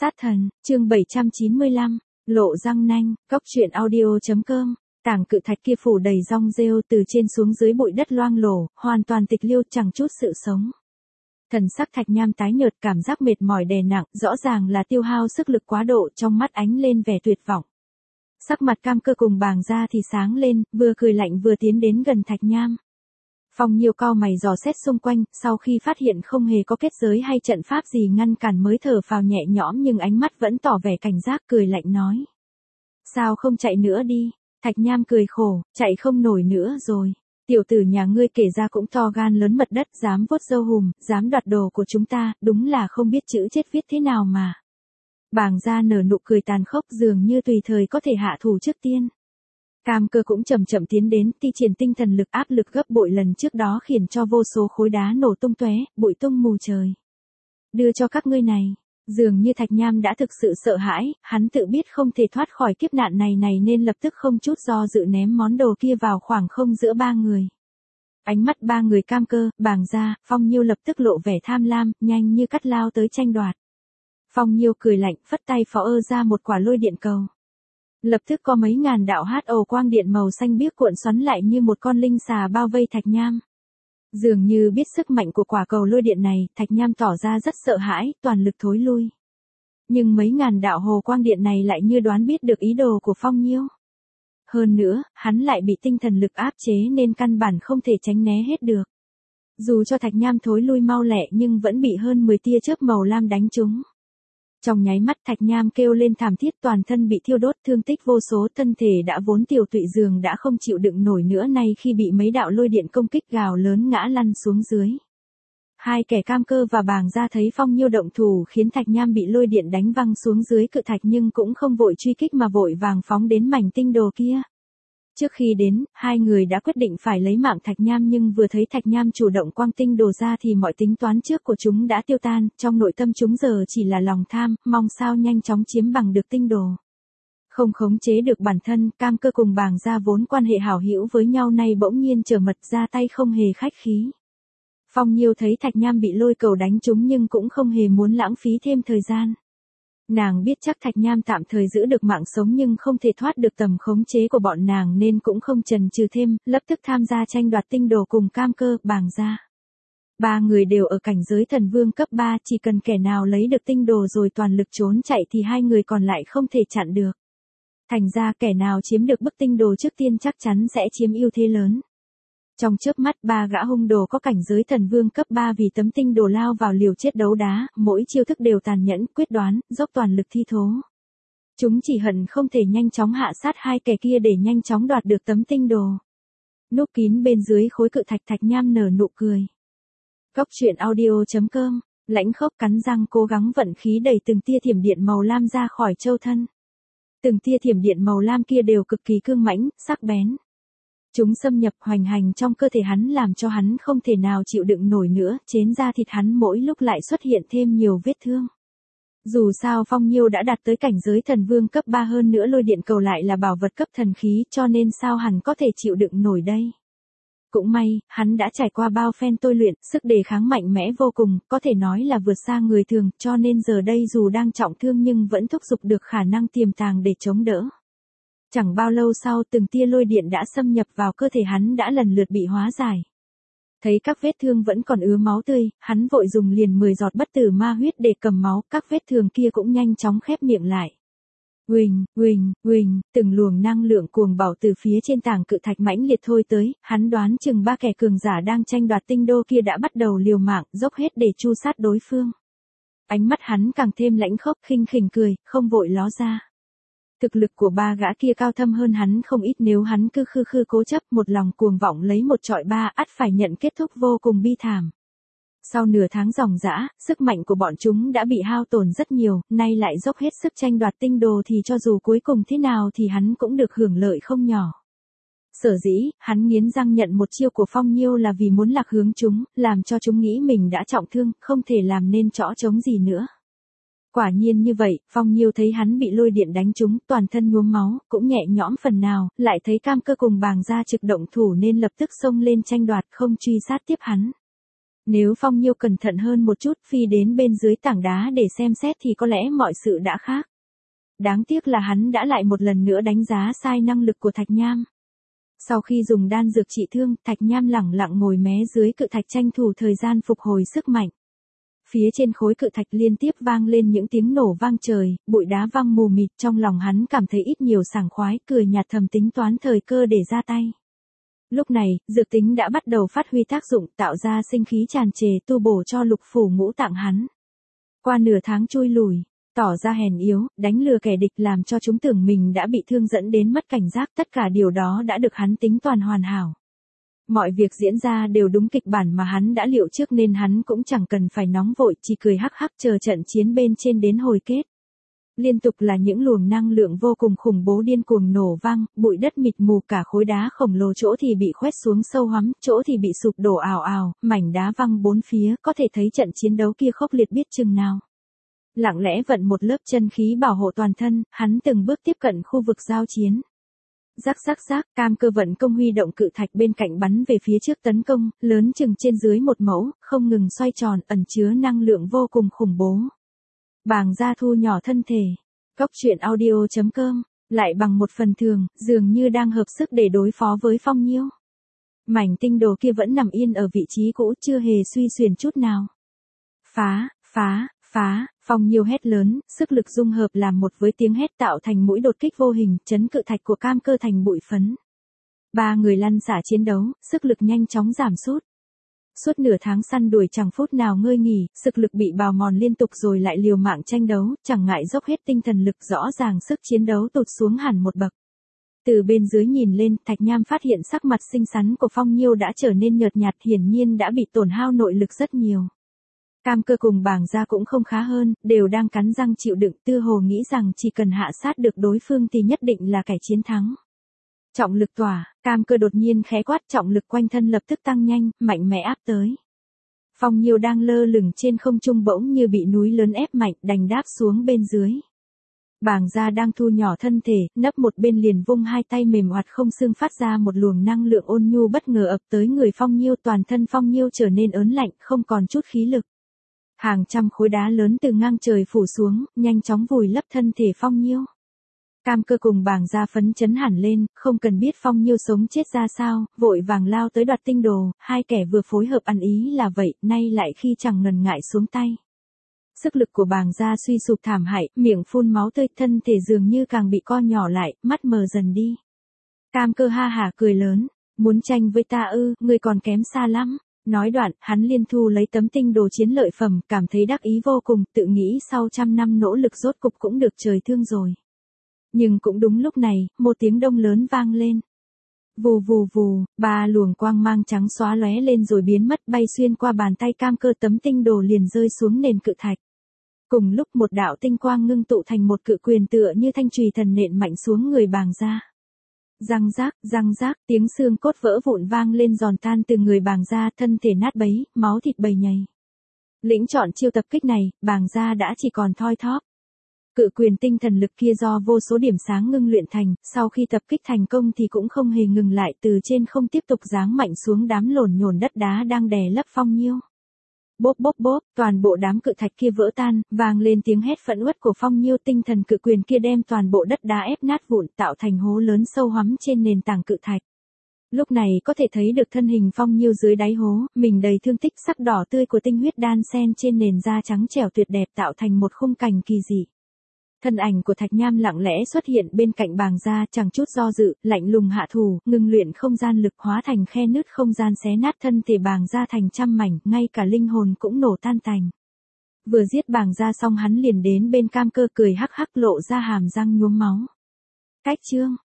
Sát thần, chương 795, lộ răng nanh, góc truyện audio.com. Tảng cự thạch kia phủ đầy rong rêu, từ trên xuống dưới bụi đất loang lổ, hoàn toàn tịch liêu, chẳng chút sự sống. Thần sắc Thạch Nham tái nhợt, cảm giác mệt mỏi đè nặng, rõ ràng là tiêu hao sức lực quá độ, trong mắt ánh lên vẻ tuyệt vọng. Sắc mặt Cam Cơ cùng Bàng Gia thì sáng lên, vừa cười lạnh vừa tiến đến gần Thạch Nham. Phong Nhiêu cau mày dò xét xung quanh, sau khi phát hiện không hề có kết giới hay trận pháp gì ngăn cản mới thở phào nhẹ nhõm, nhưng ánh mắt vẫn tỏ vẻ cảnh giác, cười lạnh nói: "Sao không chạy nữa đi?" Thạch Nham cười khổ: "Chạy không nổi nữa rồi. Tiểu tử nhà ngươi kể ra cũng to gan lớn mật đất, dám vuốt râu hùm, dám đoạt đồ của chúng ta, đúng là không biết chữ chết viết thế nào mà." Bàng Gia nở nụ cười tàn khốc, dường như tùy thời có thể hạ thủ trước tiên. Cam Cơ cũng chậm chậm tiến đến, thi triển tinh thần lực, áp lực gấp bội lần trước đó, khiến cho vô số khối đá nổ tung tóe, bụi tung mù trời. "Đưa cho các ngươi này." Dường như Thạch Nham đã thực sự sợ hãi, hắn tự biết không thể thoát khỏi kiếp nạn này nên lập tức không chút do dự ném món đồ kia vào khoảng không giữa ba người. Ánh mắt ba người Cam Cơ, Bàng Gia, Phong Nhiêu lập tức lộ vẻ tham lam, nhanh như cắt lao tới tranh đoạt. Phong Nhiêu cười lạnh, phất tay phó ra một quả lôi điện cầu. Lập tức có mấy ngàn đạo HO quang điện màu xanh biếc cuộn xoắn lại như một con linh xà bao vây Thạch Nham. Dường như biết sức mạnh của quả cầu lôi điện này, Thạch Nham tỏ ra rất sợ hãi, toàn lực thối lui. Nhưng mấy ngàn đạo hồ quang điện này lại như đoán biết được ý đồ của Phong Nhiêu. Hơn nữa, hắn lại bị tinh thần lực áp chế nên căn bản không thể tránh né hết được. Dù cho Thạch Nham thối lui mau lẹ nhưng vẫn bị hơn 10 tia chớp màu lam đánh trúng. Trong nháy mắt Thạch Nham kêu lên thảm thiết, toàn thân bị thiêu đốt, thương tích vô số, thân thể đã vốn tiều tụy dường đã không chịu đựng nổi nữa, nay khi bị mấy đạo lôi điện công kích gào lớn ngã lăn xuống dưới. Hai kẻ Cam Cơ và Bàng Gia thấy Phong Nhiêu động thủ khiến Thạch Nham bị lôi điện đánh văng xuống dưới cự thạch, nhưng cũng không vội truy kích mà vội vàng phóng đến mảnh tinh đồ kia. Trước khi đến, hai người đã quyết định phải lấy mạng Thạch Nham, nhưng vừa thấy Thạch Nham chủ động quăng tinh đồ ra thì mọi tính toán trước của chúng đã tiêu tan, trong nội tâm chúng giờ chỉ là lòng tham, mong sao nhanh chóng chiếm bằng được tinh đồ. Không khống chế được bản thân, Cam Cơ cùng Bàng Gia vốn quan hệ hảo hữu với nhau nay bỗng nhiên trở mật ra tay không hề khách khí. Phong Nhiêu thấy Thạch Nham bị lôi cầu đánh trúng nhưng cũng không hề muốn lãng phí thêm thời gian. Nàng biết chắc Thạch Nham tạm thời giữ được mạng sống nhưng không thể thoát được tầm khống chế của bọn nàng nên cũng không chần chừ thêm, lập tức tham gia tranh đoạt tinh đồ cùng Cam Cơ, Bàng Gia. Ba người đều ở cảnh giới thần vương cấp 3, chỉ cần kẻ nào lấy được tinh đồ rồi toàn lực trốn chạy thì hai người còn lại không thể chặn được. Thành ra kẻ nào chiếm được bức tinh đồ trước tiên chắc chắn sẽ chiếm ưu thế lớn. Trong chớp mắt, ba gã hung đồ có cảnh giới thần vương cấp 3 vì tấm tinh đồ lao vào liều chết đấu đá, mỗi chiêu thức đều tàn nhẫn, quyết đoán, dốc toàn lực thi thố. Chúng chỉ hận không thể nhanh chóng hạ sát hai kẻ kia để nhanh chóng đoạt được tấm tinh đồ. Núp kín bên dưới khối cự thạch, Thạch Nham nở nụ cười. Góc truyện audio.com, lãnh khốc cắn răng cố gắng vận khí đẩy từng tia thiểm điện màu lam ra khỏi châu thân. Từng tia thiểm điện màu lam kia đều cực kỳ cương mãnh, sắc bén. Chúng xâm nhập hoành hành trong cơ thể hắn làm cho hắn không thể nào chịu đựng nổi nữa, trên da thịt hắn mỗi lúc lại xuất hiện thêm nhiều vết thương. Dù sao Phong Nhiêu đã đạt tới cảnh giới thần vương cấp 3, hơn nữa lôi điện cầu lại là bảo vật cấp thần khí, cho nên sao hắn có thể chịu đựng nổi đây. Cũng may, hắn đã trải qua bao phen tôi luyện, sức đề kháng mạnh mẽ vô cùng, có thể nói là vượt xa người thường, cho nên giờ đây dù đang trọng thương nhưng vẫn thúc giục được khả năng tiềm tàng để chống đỡ. Chẳng bao lâu sau, từng tia lôi điện đã xâm nhập vào cơ thể hắn đã lần lượt bị hóa giải. Thấy các vết thương vẫn còn ứa máu tươi, hắn vội dùng liền 10 giọt bất tử ma huyết để cầm máu, các vết thương kia cũng nhanh chóng khép miệng lại. Huỳnh, huỳnh, huỳnh, từng luồng năng lượng cuồng bạo từ phía trên tảng cự thạch mãnh liệt thôi tới, hắn đoán chừng ba kẻ cường giả đang tranh đoạt tinh đô kia đã bắt đầu liều mạng, dốc hết để tru sát đối phương. Ánh mắt hắn càng thêm lãnh khốc, khinh khỉnh cười, không vội ló ra. Thực lực của ba gã kia cao thâm hơn hắn không ít, nếu hắn cứ khư khư cố chấp một lòng cuồng vọng lấy một trọi ba, ắt phải nhận kết thúc vô cùng bi thảm. Sau nửa tháng ròng rã, sức mạnh của bọn chúng đã bị hao tổn rất nhiều, nay lại dốc hết sức tranh đoạt tinh đồ thì cho dù cuối cùng thế nào thì hắn cũng được hưởng lợi không nhỏ. Sở dĩ, hắn nghiến răng nhận một chiêu của Phong Nhiêu là vì muốn lạc hướng chúng, làm cho chúng nghĩ mình đã trọng thương, không thể làm nên trõ trống gì nữa. Quả nhiên như vậy, Phong Nhiêu thấy hắn bị lôi điện đánh trúng, toàn thân nhuốm máu, cũng nhẹ nhõm phần nào, lại thấy Cam Cơ cùng Bàng Gia trực động thủ nên lập tức xông lên tranh đoạt, không truy sát tiếp hắn. Nếu Phong Nhiêu cẩn thận hơn một chút phi đến bên dưới tảng đá để xem xét thì có lẽ mọi sự đã khác. Đáng tiếc là hắn đã lại một lần nữa đánh giá sai năng lực của Thạch Nham. Sau khi dùng đan dược trị thương, Thạch Nham lẳng lặng ngồi mé dưới cự thạch tranh thủ thời gian phục hồi sức mạnh. Phía trên khối cự thạch liên tiếp vang lên những tiếng nổ vang trời, bụi đá văng mù mịt, trong lòng hắn cảm thấy ít nhiều sảng khoái, cười nhạt thầm tính toán thời cơ để ra tay. Lúc này, dược tính đã bắt đầu phát huy tác dụng, tạo ra sinh khí tràn trề tu bổ cho lục phủ ngũ tạng hắn. Qua nửa tháng chui lùi, tỏ ra hèn yếu, đánh lừa kẻ địch làm cho chúng tưởng mình đã bị thương dẫn đến mất cảnh giác, tất cả điều đó đã được hắn tính toàn hoàn hảo. Mọi việc diễn ra đều đúng kịch bản mà hắn đã liệu trước nên hắn cũng chẳng cần phải nóng vội, chỉ cười hắc hắc chờ trận chiến bên trên đến hồi kết. Liên tục là những luồng năng lượng vô cùng khủng bố điên cuồng nổ vang, bụi đất mịt mù, cả khối đá khổng lồ chỗ thì bị khoét xuống sâu hoắm, chỗ thì bị sụp đổ ào ào, mảnh đá văng bốn phía, có thể thấy trận chiến đấu kia khốc liệt biết chừng nào. Lặng lẽ vận một lớp chân khí bảo hộ toàn thân, hắn từng bước tiếp cận khu vực giao chiến. Rắc rắc rắc, Cam Cơ vận công huy động cự thạch bên cạnh bắn về phía trước tấn công, lớn chừng trên dưới một mẫu, không ngừng xoay tròn, ẩn chứa năng lượng vô cùng khủng bố. Bàng Gia thu nhỏ thân thể. Cốc truyện audio.com, lại bằng một phần thường, dường như đang hợp sức để đối phó với Phong Nhiêu. Mảnh tinh đồ kia vẫn nằm yên ở vị trí cũ, chưa hề suy xuyển chút nào. Phá, phá, phá, Phong Nhiêu hét lớn, sức lực dung hợp làm một với tiếng hét tạo thành mũi đột kích vô hình, chấn cự thạch của Cam Cơ thành bụi phấn. Ba người lăn xả chiến đấu, sức lực nhanh chóng giảm sút. Suốt nửa tháng săn đuổi chẳng phút nào ngơi nghỉ, sức lực bị bào mòn liên tục rồi lại liều mạng tranh đấu, chẳng ngại dốc hết tinh thần lực, rõ ràng sức chiến đấu tụt xuống hẳn một bậc. Từ bên dưới nhìn lên, Thạch Nham phát hiện sắc mặt xinh xắn của Phong Nhiêu đã trở nên nhợt nhạt, hiển nhiên đã bị tổn hao nội lực rất nhiều. Cam Cơ cùng Bàng Gia cũng không khá hơn, đều đang cắn răng chịu đựng, tư hồ nghĩ rằng chỉ cần hạ sát được đối phương thì nhất định là kẻ chiến thắng. Trọng lực tỏa, Cam Cơ đột nhiên khẽ quát, trọng lực quanh thân lập tức tăng nhanh, mạnh mẽ áp tới. Phong Nhiêu đang lơ lửng trên không trung bỗng như bị núi lớn ép mạnh, đành đáp xuống bên dưới. Bàng Gia đang thu nhỏ thân thể, nấp một bên liền vung hai tay mềm oặt không xương phát ra một luồng năng lượng ôn nhu bất ngờ ập tới người Phong Nhiêu, toàn thân Phong Nhiêu trở nên ớn lạnh, không còn chút khí lực. Hàng trăm khối đá lớn từ ngang trời phủ xuống, nhanh chóng vùi lấp thân thể Phong Nhiêu. Cam Cơ cùng Bàng Gia phấn chấn hẳn lên, không cần biết Phong Nhiêu sống chết ra sao, vội vàng lao tới đoạt tinh đồ, hai kẻ vừa phối hợp ăn ý là vậy, nay lại khi chẳng ngần ngại xuống tay. Sức lực của Bàng Gia suy sụp thảm hại, miệng phun máu tươi, thân thể dường như càng bị co nhỏ lại, mắt mờ dần đi. Cam Cơ ha hả cười lớn, muốn tranh với ta ư, ngươi còn kém xa lắm. Nói đoạn, hắn liên thu lấy tấm tinh đồ chiến lợi phẩm, cảm thấy đắc ý vô cùng, tự nghĩ sau trăm năm nỗ lực rốt cục cũng được trời thương rồi. Nhưng cũng đúng lúc này, một tiếng đông lớn vang lên. Vù vù vù, ba luồng quang mang trắng xóa lóe lên rồi biến mất, bay xuyên qua bàn tay Cam Cơ, tấm tinh đồ liền rơi xuống nền cự thạch. Cùng lúc một đạo tinh quang ngưng tụ thành một cự quyền tựa như thanh chùy thần nện mạnh xuống người Bàng Gia. Răng rác, tiếng xương cốt vỡ vụn vang lên giòn tan từ người Bàng Gia, thân thể nát bấy, máu thịt bầy nhầy. Lĩnh chọn chiêu tập kích này, Bàng Gia đã chỉ còn thoi thóp. Cự quyền tinh thần lực kia do vô số điểm sáng ngưng luyện thành, sau khi tập kích thành công thì cũng không hề ngừng lại, từ trên không tiếp tục giáng mạnh xuống đám lổn nhổn đất đá đang đè lấp Phong Nhiêu. Bốp bốp bốp, toàn bộ đám cự thạch kia vỡ tan, vang lên tiếng hét phẫn uất của Phong Nhiêu, tinh thần cự quyền kia đem toàn bộ đất đá ép nát vụn, tạo thành hố lớn sâu hoắm trên nền tảng cự thạch. Lúc này có thể thấy được thân hình Phong Nhiêu dưới đáy hố, mình đầy thương tích, sắc đỏ tươi của tinh huyết đan xen trên nền da trắng trẻo tuyệt đẹp tạo thành một khung cảnh kỳ dị. Thân ảnh của Thạch Nham lặng lẽ xuất hiện bên cạnh Bàng Gia, chẳng chút do dự, lạnh lùng hạ thủ, ngưng luyện không gian lực hóa thành khe nứt không gian xé nát thân thể Bàng Gia thành trăm mảnh, ngay cả linh hồn cũng nổ tan tành. Vừa giết Bàng Gia xong hắn liền đến bên Cam Cơ, cười hắc hắc lộ ra hàm răng nhuốm máu. Cách chương